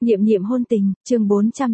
Niệm niệm hôn tình, chương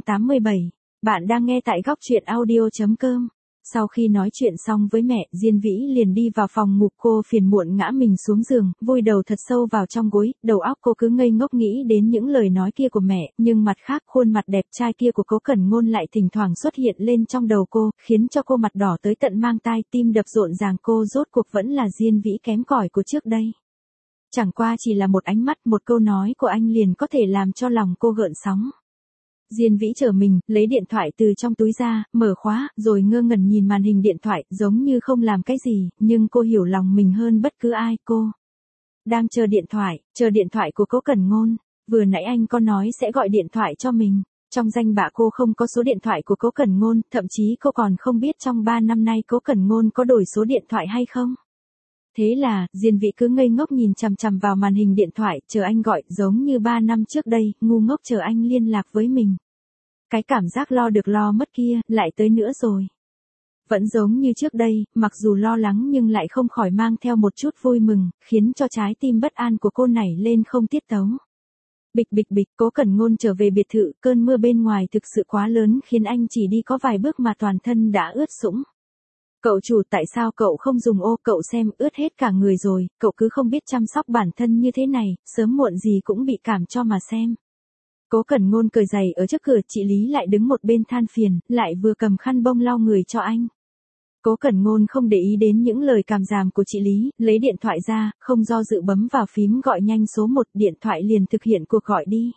487. Bạn đang nghe tại góc truyện audio.com. Sau khi nói chuyện xong với mẹ, Diên Vĩ liền đi vào phòng ngủ. Cô phiền muộn ngã mình xuống giường, vùi đầu thật sâu vào trong gối, đầu óc cô cứ ngây ngốc nghĩ đến những lời nói kia của mẹ, nhưng mặt khác khuôn mặt đẹp trai kia của Cố Cẩn Ngôn lại thỉnh thoảng xuất hiện lên trong đầu cô, khiến cho cô mặt đỏ tới tận mang tai, tim đập rộn ràng. Cô rốt cuộc vẫn là Diên Vĩ kém cỏi của trước đây. Chẳng qua chỉ là một ánh mắt, một câu nói của anh liền có thể làm cho lòng cô gợn sóng. Diên Vĩ trở mình, lấy điện thoại từ trong túi ra, mở khóa, rồi ngơ ngẩn nhìn màn hình điện thoại, giống như không làm cái gì, nhưng cô hiểu lòng mình hơn bất cứ ai. Cô đang chờ điện thoại của Cố Cẩn Ngôn. Vừa nãy anh có nói sẽ gọi điện thoại cho mình. Trong danh bạ cô không có số điện thoại của Cố Cẩn Ngôn, thậm chí cô còn không biết trong 3 năm nay Cố Cẩn Ngôn có đổi số điện thoại hay không. Thế là, Diên Vĩ cứ ngây ngốc nhìn chằm chằm vào màn hình điện thoại, chờ anh gọi, giống như 3 năm trước đây, ngu ngốc chờ anh liên lạc với mình. Cái cảm giác lo được lo mất kia, lại tới nữa rồi. Vẫn giống như trước đây, mặc dù lo lắng nhưng lại không khỏi mang theo một chút vui mừng, khiến cho trái tim bất an của cô nảy lên không tiết tấu. Bịch bịch bịch, Cố Cẩn Ngôn trở về biệt thự, cơn mưa bên ngoài thực sự quá lớn khiến anh chỉ đi có vài bước mà toàn thân đã ướt sũng. Cậu chủ, tại sao cậu không dùng ô, cậu xem ướt hết cả người rồi, cậu cứ không biết chăm sóc bản thân như thế này, sớm muộn gì cũng bị cảm cho mà xem. Cố Cẩn Ngôn cởi giày ở trước cửa, chị Lý lại đứng một bên than phiền, lại vừa cầm khăn bông lau người cho anh. Cố Cẩn Ngôn không để ý đến những lời càm ràm của chị Lý, lấy điện thoại ra, không do dự bấm vào phím gọi nhanh số 1, điện thoại liền thực hiện cuộc gọi đi.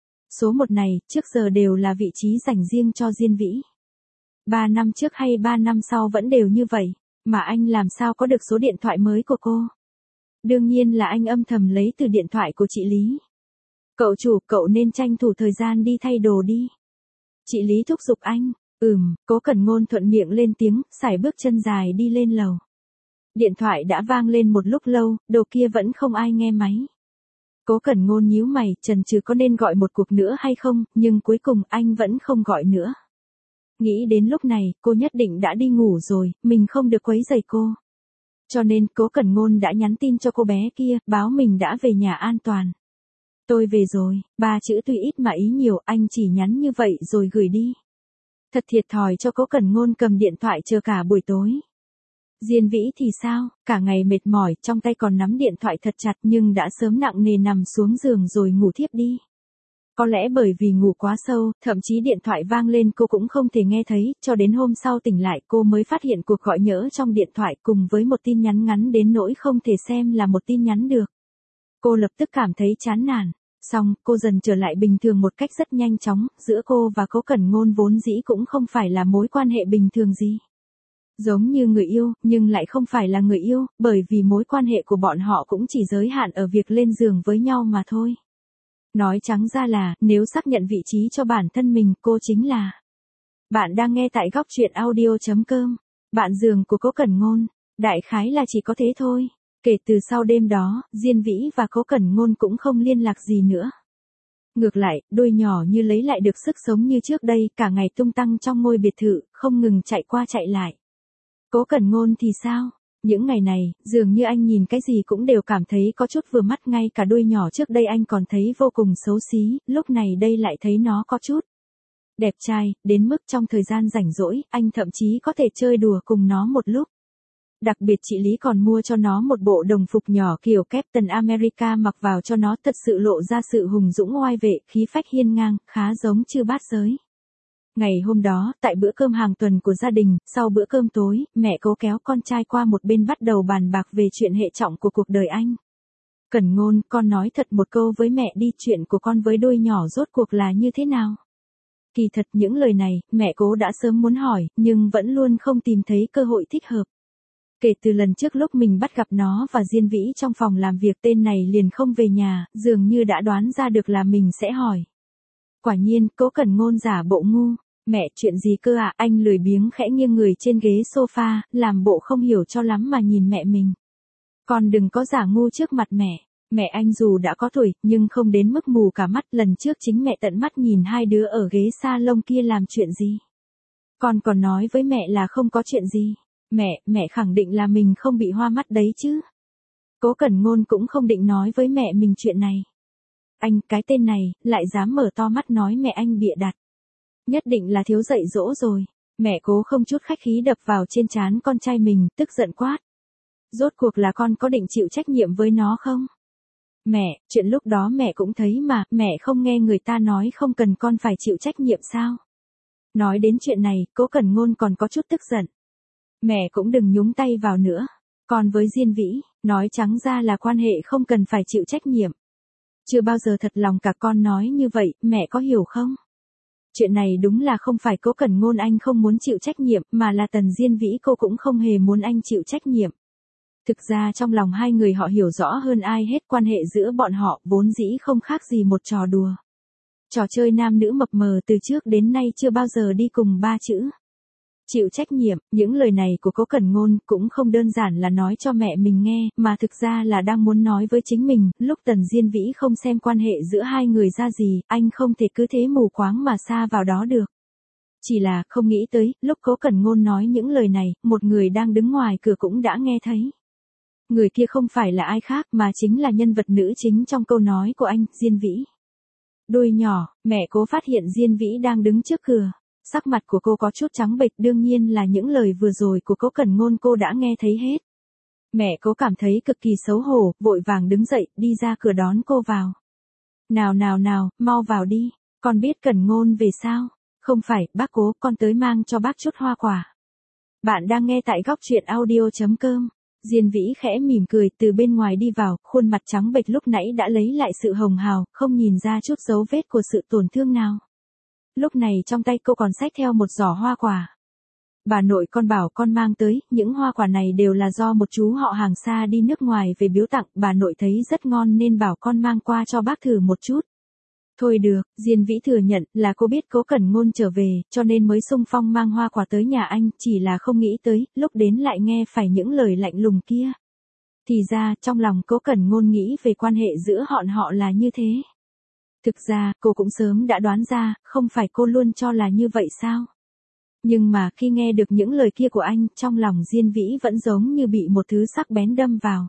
Số 1 này, trước giờ đều là vị trí dành riêng cho Diên Vĩ. 3 năm trước hay 3 năm sau vẫn đều như vậy, mà anh làm sao có được số điện thoại mới của cô? Đương nhiên là anh âm thầm lấy từ điện thoại của chị Lý. Cậu chủ, cậu nên tranh thủ thời gian đi thay đồ đi. Chị Lý thúc giục anh. Cố Cẩn Ngôn thuận miệng lên tiếng, sải bước chân dài đi lên lầu. Điện thoại đã vang lên một lúc lâu, đầu kia vẫn không ai nghe máy. Cố Cẩn Ngôn nhíu mày, chần chừ có nên gọi một cuộc nữa hay không, nhưng cuối cùng anh vẫn không gọi nữa. Nghĩ đến lúc này, cô nhất định đã đi ngủ rồi, mình không được quấy rầy cô. Cho nên, Cố Cẩn Ngôn đã nhắn tin cho cô bé kia, báo mình đã về nhà an toàn. Tôi về rồi, 3 chữ tuy ít mà ý nhiều, anh chỉ nhắn như vậy rồi gửi đi. Thật thiệt thòi cho Cố Cẩn Ngôn cầm điện thoại chờ cả buổi tối. Diên Vĩ thì sao, cả ngày mệt mỏi, trong tay còn nắm điện thoại thật chặt nhưng đã sớm nặng nề nằm xuống giường rồi ngủ thiếp đi. Có lẽ bởi vì ngủ quá sâu, thậm chí điện thoại vang lên cô cũng không thể nghe thấy, cho đến hôm sau tỉnh lại cô mới phát hiện cuộc gọi nhỡ trong điện thoại cùng với một tin nhắn ngắn đến nỗi không thể xem là một tin nhắn được. Cô lập tức cảm thấy chán nản. Xong, cô dần trở lại bình thường một cách rất nhanh chóng, giữa cô và Cố Cẩn Ngôn vốn dĩ cũng không phải là mối quan hệ bình thường gì. Giống như người yêu, nhưng lại không phải là người yêu, bởi vì mối quan hệ của bọn họ cũng chỉ giới hạn ở việc lên giường với nhau mà thôi. Nói trắng ra là, nếu xác nhận vị trí cho bản thân mình, cô chính là. Bạn đang nghe tại góc truyện audio.com. Bạn giường của Cố Cẩn Ngôn. Đại khái là chỉ có thế thôi. Kể từ sau đêm đó, Diên Vĩ và Cố Cẩn Ngôn cũng không liên lạc gì nữa. Ngược lại, đôi nhỏ như lấy lại được sức sống như trước đây, cả ngày tung tăng trong ngôi biệt thự, không ngừng chạy qua chạy lại. Cố Cẩn Ngôn thì sao? Những ngày này, dường như anh nhìn cái gì cũng đều cảm thấy có chút vừa mắt, ngay cả đôi nhỏ trước đây anh còn thấy vô cùng xấu xí, lúc này đây lại thấy nó có chút đẹp trai, đến mức trong thời gian rảnh rỗi, anh thậm chí có thể chơi đùa cùng nó một lúc. Đặc biệt chị Lý còn mua cho nó một bộ đồng phục nhỏ kiểu Captain America mặc vào cho nó, thật sự lộ ra sự hùng dũng oai vệ, khí phách hiên ngang, khá giống chư bát giới. Ngày hôm đó, tại bữa cơm hàng tuần của gia đình, sau bữa cơm tối, mẹ Cố kéo con trai qua một bên bắt đầu bàn bạc về chuyện hệ trọng của cuộc đời anh. Cẩn Ngôn, con nói thật một câu với mẹ đi, chuyện của con với đôi nhỏ rốt cuộc là như thế nào? Kỳ thật những lời này, mẹ Cố đã sớm muốn hỏi, nhưng vẫn luôn không tìm thấy cơ hội thích hợp. Kể từ lần trước lúc mình bắt gặp nó và Diên Vĩ trong phòng làm việc, tên này liền không về nhà, dường như đã đoán ra được là mình sẽ hỏi. Quả nhiên, Cố Cẩn Ngôn giả bộ ngu. Mẹ, chuyện gì cơ à? Anh lười biếng khẽ nghiêng người trên ghế sofa, làm bộ không hiểu cho lắm mà nhìn mẹ mình. Con đừng có giả ngu trước mặt mẹ. Mẹ anh dù đã có tuổi, nhưng không đến mức mù cả mắt. Lần trước chính mẹ tận mắt nhìn hai đứa ở ghế salon kia làm chuyện gì. Con còn nói với mẹ là không có chuyện gì. Mẹ khẳng định là mình không bị hoa mắt đấy chứ. Cố Cẩn Ngôn cũng không định nói với mẹ mình chuyện này. Anh, cái tên này, lại dám mở to mắt nói mẹ anh bịa đặt. Nhất định là thiếu dạy dỗ rồi. Mẹ Cố không chút khách khí đập vào trên trán con trai mình, tức giận quát. Rốt cuộc là con có định chịu trách nhiệm với nó không? Mẹ, chuyện lúc đó mẹ cũng thấy mà, mẹ không nghe người ta nói không cần con phải chịu trách nhiệm sao? Nói đến chuyện này, Cố Cẩn Ngôn còn có chút tức giận. Mẹ cũng đừng nhúng tay vào nữa. Con với Diên Vĩ, nói trắng ra là quan hệ không cần phải chịu trách nhiệm. Chưa bao giờ thật lòng cả con nói như vậy, mẹ có hiểu không? Chuyện này đúng là không phải Cố Cẩn Ngôn anh không muốn chịu trách nhiệm, mà là Tần Diên Vĩ cô cũng không hề muốn anh chịu trách nhiệm. Thực ra trong lòng hai người họ hiểu rõ hơn ai hết quan hệ giữa bọn họ vốn dĩ không khác gì một trò đùa. Trò chơi nam nữ mập mờ từ trước đến nay chưa bao giờ đi cùng ba chữ. Chịu trách nhiệm, những lời này của Cố Cẩn Ngôn cũng không đơn giản là nói cho mẹ mình nghe, mà thực ra là đang muốn nói với chính mình, lúc Tần Diên Vĩ không xem quan hệ giữa hai người ra gì, anh không thể cứ thế mù quáng mà sa vào đó được. Chỉ là không nghĩ tới, lúc Cố Cẩn Ngôn nói những lời này, một người đang đứng ngoài cửa cũng đã nghe thấy. Người kia không phải là ai khác mà chính là nhân vật nữ chính trong câu nói của anh, Diên Vĩ. Đôi nhỏ, mẹ Cố phát hiện Diên Vĩ đang đứng trước cửa. Sắc mặt của cô có chút trắng bệch, đương nhiên là những lời vừa rồi của Cố Cẩn Ngôn cô đã nghe thấy hết. Mẹ Cố cảm thấy cực kỳ xấu hổ, vội vàng đứng dậy, đi ra cửa đón cô vào. Nào, mau vào đi, con biết Cẩn Ngôn về sao? Không phải, bác Cố, con tới mang cho bác chút hoa quả. Bạn đang nghe tại góc truyện audio.com. Diên Vĩ khẽ mỉm cười từ bên ngoài đi vào, khuôn mặt trắng bệch lúc nãy đã lấy lại sự hồng hào, không nhìn ra chút dấu vết của sự tổn thương nào. Lúc này trong tay cô còn xách theo một giỏ hoa quả. Bà nội con bảo con mang tới, những hoa quả này đều là do một chú họ hàng xa đi nước ngoài về biếu tặng, bà nội thấy rất ngon nên bảo con mang qua cho bác thử một chút. Thôi được, Diên Vĩ thừa nhận là cô biết Cố Cẩn Ngôn trở về, cho nên mới xung phong mang hoa quả tới nhà anh, chỉ là không nghĩ tới, lúc đến lại nghe phải những lời lạnh lùng kia. Thì ra, trong lòng Cố Cẩn Ngôn nghĩ về quan hệ giữa họ là như thế. Thực ra, cô cũng sớm đã đoán ra, không phải cô luôn cho là như vậy sao? Nhưng mà khi nghe được những lời kia của anh, trong lòng Diên Vĩ vẫn giống như bị một thứ sắc bén đâm vào.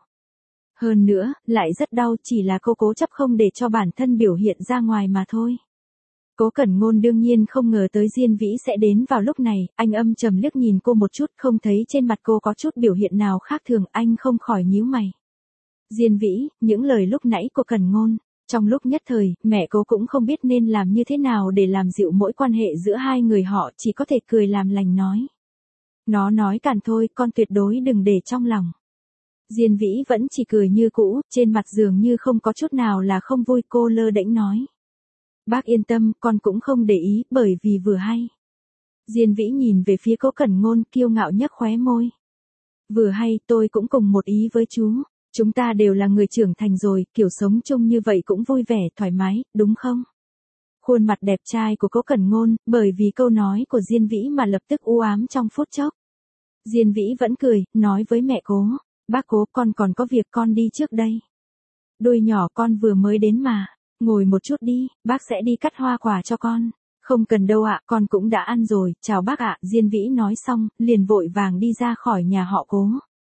Hơn nữa, lại rất đau, chỉ là cô cố chấp không để cho bản thân biểu hiện ra ngoài mà thôi. Cố Cẩn Ngôn đương nhiên không ngờ tới Diên Vĩ sẽ đến vào lúc này, anh âm trầm liếc nhìn cô một chút, không thấy trên mặt cô có chút biểu hiện nào khác thường, anh không khỏi nhíu mày. Diên Vĩ, những lời lúc nãy của Cẩn Ngôn, trong lúc nhất thời, mẹ cô cũng không biết nên làm như thế nào để làm dịu mỗi quan hệ giữa hai người họ, chỉ có thể cười làm lành nói. Nó nói càn thôi, con tuyệt đối đừng để trong lòng. Diên Vĩ vẫn chỉ cười như cũ, trên mặt dường như không có chút nào là không vui, cô lơ đễnh nói. Bác yên tâm, con cũng không để ý, bởi vì vừa hay. Diên Vĩ nhìn về phía Cố Cẩn Ngôn, kiêu ngạo nhếch khóe môi. Vừa hay, tôi cũng cùng một ý với chú. Chúng ta đều là người trưởng thành rồi, kiểu sống chung như vậy cũng vui vẻ, thoải mái, đúng không? Khuôn mặt đẹp trai của Cố Cẩn Ngôn, bởi vì câu nói của Diên Vĩ mà lập tức u ám trong phút chốc. Diên Vĩ vẫn cười, nói với mẹ Cố, bác Cố, con còn có việc, con đi trước đây. Đôi nhỏ, con vừa mới đến mà, ngồi một chút đi, bác sẽ đi cắt hoa quả cho con. Không cần đâu ạ, con cũng đã ăn rồi, chào bác ạ. Diên Vĩ nói xong, liền vội vàng đi ra khỏi nhà họ Cố.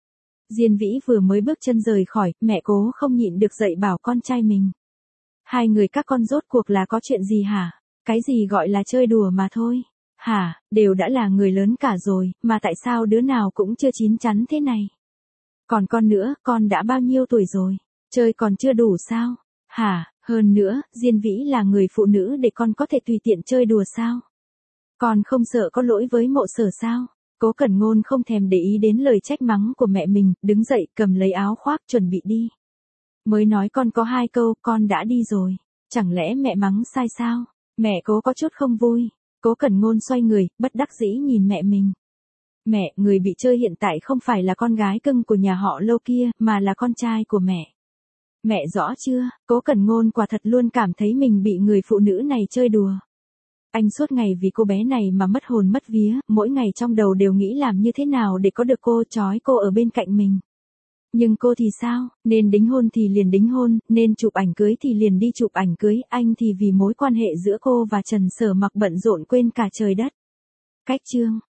Diên Vĩ vừa mới bước chân rời khỏi, mẹ Cố không nhịn được dạy bảo con trai mình. Hai người các con rốt cuộc là có chuyện gì hả? Cái gì gọi là chơi đùa mà thôi? Hả, đều đã là người lớn cả rồi, mà tại sao đứa nào cũng chưa chín chắn thế này? Còn con nữa, con đã bao nhiêu tuổi rồi? Chơi còn chưa đủ sao? Hả, hơn nữa, Diên Vĩ là người phụ nữ để con có thể tùy tiện chơi đùa sao? Con không sợ có lỗi với Mộ Sở sao? Cố Cẩn Ngôn không thèm để ý đến lời trách mắng của mẹ mình, đứng dậy cầm lấy áo khoác chuẩn bị đi. Mới nói con có 2 câu, con đã đi rồi. Chẳng lẽ mẹ mắng sai sao? Mẹ Cố có chút không vui. Cố Cẩn Ngôn xoay người, bất đắc dĩ nhìn mẹ mình. Mẹ, người bị chơi hiện tại không phải là con gái cưng của nhà họ Lâu kia, mà là con trai của mẹ. Mẹ rõ chưa? Cố Cẩn Ngôn quả thật luôn cảm thấy mình bị người phụ nữ này chơi đùa. Anh suốt ngày vì cô bé này mà mất hồn mất vía, mỗi ngày trong đầu đều nghĩ làm như thế nào để có được cô, trói cô ở bên cạnh mình. Nhưng cô thì sao, nên đính hôn thì liền đính hôn, nên chụp ảnh cưới thì liền đi chụp ảnh cưới, anh thì vì mối quan hệ giữa cô và Trần Sở Mặc bận rộn quên cả trời đất. Cách chương